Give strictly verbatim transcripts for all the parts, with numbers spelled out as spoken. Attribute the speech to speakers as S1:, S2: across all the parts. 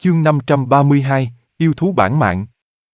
S1: Chương năm trăm ba mươi hai, yêu thú bản mạng.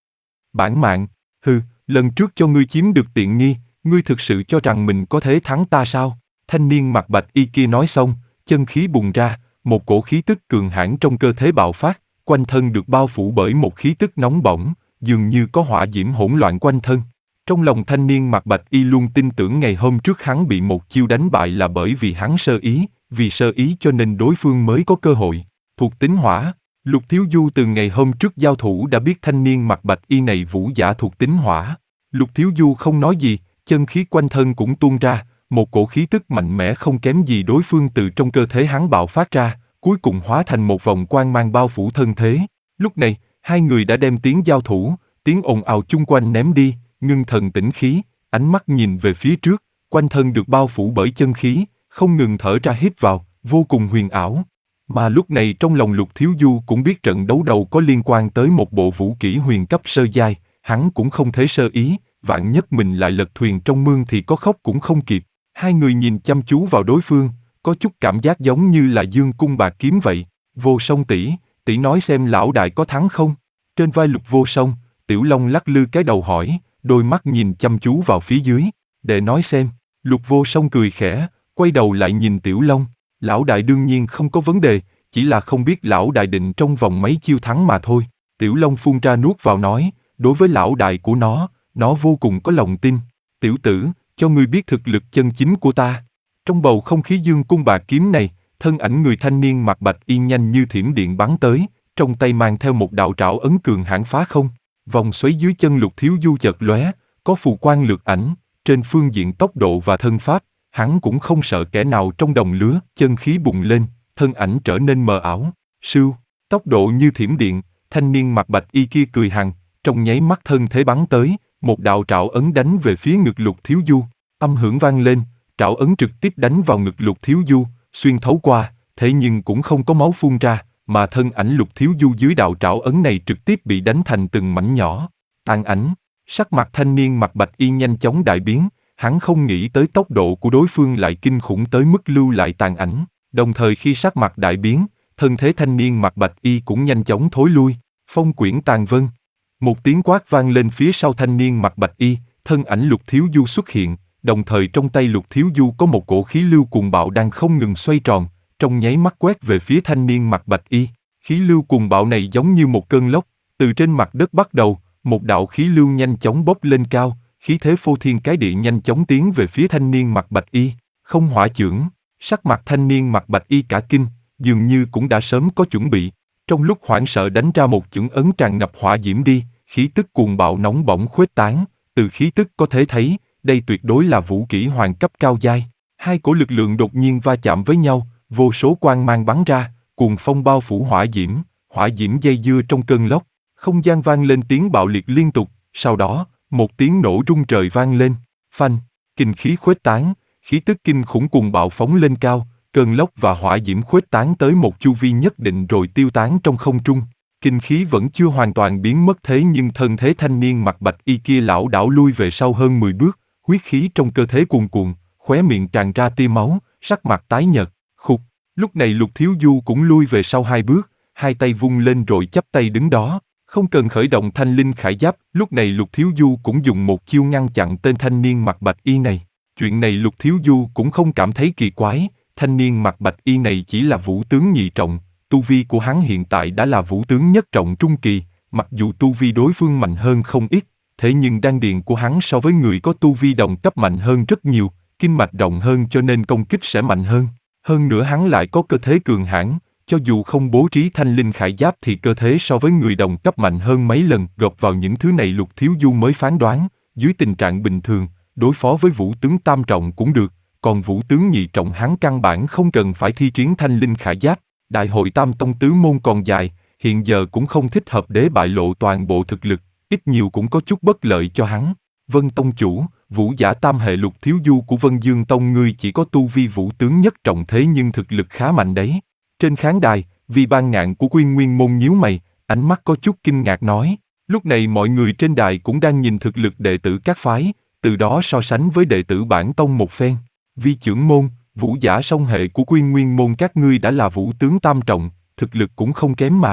S1: Bản mạng, hừ, lần trước cho ngươi chiếm được tiện nghi, ngươi thực sự cho rằng mình có thể thắng ta sao? Thanh niên mặc bạch y kia nói xong, chân khí bùng ra, một cổ khí tức cường hãn trong cơ thể bạo phát, quanh thân được bao phủ bởi một khí tức nóng bỏng, dường như có hỏa diễm hỗn loạn quanh thân. Trong lòng thanh niên mặc bạch y luôn tin tưởng ngày hôm trước hắn bị một chiêu đánh bại là bởi vì hắn sơ ý, vì sơ ý cho nên đối phương mới có cơ hội. Thuộc tính hỏa, Lục Thiếu Du từ ngày hôm trước giao thủ đã biết thanh niên mặc bạch y này vũ giả thuộc tính hỏa. Lục Thiếu Du không nói gì, chân khí quanh thân cũng tuôn ra, một cổ khí tức mạnh mẽ không kém gì đối phương từ trong cơ thể hắn bạo phát ra, cuối cùng hóa thành một vòng quang mang bao phủ thân thế. Lúc này, hai người đã đem tiếng giao thủ, tiếng ồn ào chung quanh ném đi, ngưng thần tĩnh khí, ánh mắt nhìn về phía trước, quanh thân được bao phủ bởi chân khí, không ngừng thở ra hít vào, vô cùng huyền ảo. Mà lúc này trong lòng Lục Thiếu Du cũng biết trận đấu đầu có liên quan tới một bộ vũ kỹ huyền cấp sơ giai, hắn cũng không thể sơ ý, vạn nhất mình lại lật thuyền trong mương thì có khóc cũng không kịp. Hai người nhìn chăm chú vào đối phương, có chút cảm giác giống như là dương cung bạc kiếm vậy. Vô Song tỷ, tỷ nói xem lão đại có thắng không? Trên vai Lục Vô Song, Tiểu Long lắc lư cái đầu hỏi, đôi mắt nhìn chăm chú vào phía dưới. Để nói xem. Lục Vô Song cười khẽ, quay đầu lại nhìn Tiểu Long. Lão đại đương nhiên không có vấn đề, chỉ là không biết lão đại định trong vòng mấy chiêu thắng mà thôi. Tiểu Long phun ra nuốt vào nói, đối với lão đại của nó, nó vô cùng có lòng tin. Tiểu tử, cho ngươi biết thực lực chân chính của ta. Trong bầu không khí dương cung bạc kiếm này, thân ảnh người thanh niên mặc bạch y nhanh như thiểm điện bắn tới, trong tay mang theo một đạo trảo ấn cường hãn phá không. Vòng xoáy dưới chân Lục Thiếu Du chợt lóe, có phù quang lược ảnh, trên phương diện tốc độ và thân pháp, hắn cũng không sợ kẻ nào trong đồng lứa, chân khí bùng lên, thân ảnh trở nên mờ ảo. Sưu, tốc độ như thiểm điện, thanh niên mặc bạch y kia cười hằn, trong nháy mắt thân thế bắn tới, một đạo trảo ấn đánh về phía ngực Lục Thiếu Du, âm hưởng vang lên, trảo ấn trực tiếp đánh vào ngực Lục Thiếu Du, xuyên thấu qua, thế nhưng cũng không có máu phun ra, mà thân ảnh Lục Thiếu Du dưới đạo trảo ấn này trực tiếp bị đánh thành từng mảnh nhỏ. Tàn ảnh, sắc mặt thanh niên mặc bạch y nhanh chóng đại biến, hắn không nghĩ tới tốc độ của đối phương lại kinh khủng tới mức lưu lại tàn ảnh, đồng thời khi sắc mặt đại biến, thân thế thanh niên mặc bạch y cũng nhanh chóng thối lui. Phong quyển tàn vân. Một tiếng quát vang lên phía sau thanh niên mặc bạch y, thân ảnh Lục Thiếu Du xuất hiện, đồng thời trong tay Lục Thiếu Du có một cổ khí lưu cuồng bạo đang không ngừng xoay tròn, trong nháy mắt quét về phía thanh niên mặc bạch y. Khí lưu cuồng bạo này giống như một cơn lốc, từ trên mặt đất bắt đầu, một đạo khí lưu nhanh chóng bốc lên cao, khí thế phô thiên cái địa nhanh chóng tiến về phía thanh niên mặc bạch y. Không hỏa chưởng, sắc mặt thanh niên mặc bạch y cả kinh, dường như cũng đã sớm có chuẩn bị. Trong lúc hoảng sợ đánh ra một chưởng ấn tràn ngập hỏa diễm đi, khí tức cuồng bạo nóng bỏng khuếch tán, từ khí tức có thể thấy, đây tuyệt đối là vũ kỹ hoàng cấp cao giai. Hai cổ lực lượng đột nhiên va chạm với nhau, vô số quang mang bắn ra, cuồng phong bao phủ hỏa diễm, hỏa diễm dây dưa trong cơn lốc, không gian vang lên tiếng bạo liệt liên tục, sau đó, một tiếng nổ rung trời vang lên, phanh, kinh khí khuếch tán, khí tức kinh khủng cuồng bạo phóng lên cao, cơn lốc và hỏa diễm khuếch tán tới một chu vi nhất định rồi tiêu tán trong không trung. Kinh khí vẫn chưa hoàn toàn biến mất thế nhưng thân thế thanh niên mặc bạch y kia lảo đảo lui về sau hơn mười bước, huyết khí trong cơ thể cuồn cuộn, khóe miệng tràn ra tia máu, sắc mặt tái nhợt, khục. Lúc này Lục Thiếu Du cũng lui về sau hai bước, hai tay vung lên rồi chắp tay đứng đó, không cần khởi động thanh linh khải giáp. Lúc này Lục Thiếu Du cũng dùng một chiêu ngăn chặn tên thanh niên mặc bạch y này. Chuyện này Lục Thiếu Du cũng không cảm thấy kỳ quái, thanh niên mặc bạch y này chỉ là vũ tướng nhị trọng. Tu vi của hắn hiện tại đã là vũ tướng nhất trọng trung kỳ, mặc dù tu vi đối phương mạnh hơn không ít, thế nhưng đan điền của hắn so với người có tu vi đồng cấp mạnh hơn rất nhiều, kinh mạch rộng hơn cho nên công kích sẽ mạnh hơn. Hơn nữa hắn lại có cơ thế cường hãn, cho dù không bố trí thanh linh khải giáp thì cơ thế so với người đồng cấp mạnh hơn mấy lần. Gộp vào những thứ này Lục Thiếu Du mới phán đoán, dưới tình trạng bình thường, đối phó với vũ tướng tam trọng cũng được, còn vũ tướng nhị trọng hắn căn bản không cần phải thi triển thanh linh khải giáp. Đại hội Tam Tông tứ môn còn dài, hiện giờ cũng không thích hợp để bại lộ toàn bộ thực lực, ít nhiều cũng có chút bất lợi cho hắn. Vân Tông chủ, vũ giả tam hệ Lục Thiếu Du của Vân Dương Tông ngươi chỉ có tu vi vũ tướng nhất trọng thế nhưng thực lực khá mạnh đấy. Trên khán đài, Vi Ban Ngạn của Quy Nguyên môn nhíu mày, ánh mắt có chút kinh ngạc nói. Lúc này mọi người trên đài cũng đang nhìn thực lực đệ tử các phái, từ đó so sánh với đệ tử bản tông một phen. Vi trưởng môn, vũ giả song hệ của Quy Nguyên môn các ngươi đã là vũ tướng tam trọng, thực lực cũng không kém mà.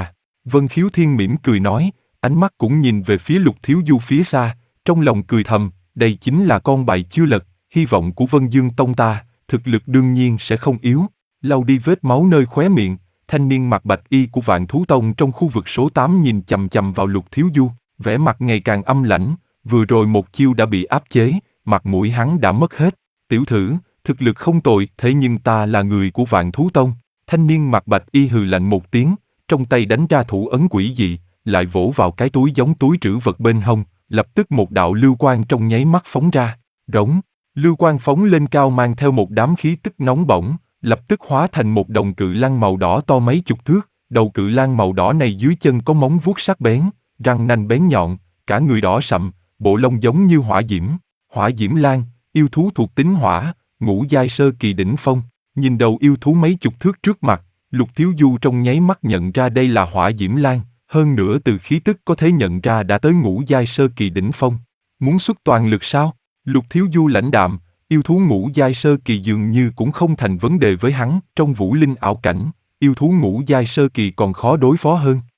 S1: Vân Khiếu Thiên mỉm cười nói, ánh mắt cũng nhìn về phía Lục Thiếu Du phía xa, trong lòng cười thầm, đây chính là con bài chưa lật, hy vọng của Vân Dương Tông ta, thực lực đương nhiên sẽ không yếu. Lau đi vết máu nơi khóe miệng, thanh niên mặc bạch y của Vạn Thú Tông trong khu vực số tám nhìn chằm chằm vào Lục Thiếu Du, vẻ mặt ngày càng âm lãnh, vừa rồi một chiêu đã bị áp chế, mặt mũi hắn đã mất hết. Tiểu thử, thực lực không tồi, thế nhưng ta là người của Vạn Thú Tông. Thanh niên mặc bạch y hừ lạnh một tiếng, trong tay đánh ra thủ ấn quỷ dị, lại vỗ vào cái túi giống túi trữ vật bên hông, lập tức một đạo lưu quang trong nháy mắt phóng ra, rống, lưu quang phóng lên cao mang theo một đám khí tức nóng bỏng, lập tức hóa thành một đồng cự lang màu đỏ to mấy chục thước, đầu cự lang màu đỏ này dưới chân có móng vuốt sắc bén, răng nanh bén nhọn, cả người đỏ sậm, bộ lông giống như hỏa diễm, hỏa diễm lang, yêu thú thuộc tính hỏa, ngũ giai sơ kỳ đỉnh phong, nhìn đầu yêu thú mấy chục thước trước mặt, Lục Thiếu Du trong nháy mắt nhận ra đây là hỏa diễm lang, hơn nữa từ khí tức có thể nhận ra đã tới ngũ giai sơ kỳ đỉnh phong. Muốn xuất toàn lực sao? Lục Thiếu Du lãnh đạm, yêu thú ngũ giai sơ kỳ dường như cũng không thành vấn đề với hắn, trong vũ linh ảo cảnh, yêu thú ngũ giai sơ kỳ còn khó đối phó hơn.